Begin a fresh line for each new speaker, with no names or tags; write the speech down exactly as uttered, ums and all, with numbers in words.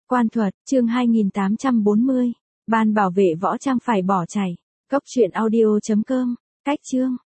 Quan thuật, chương hai nghìn tám trăm bốn mươi. Ban bảo vệ võ trang phải bỏ chạy. Góc truyện audio chấm com. Cách chương.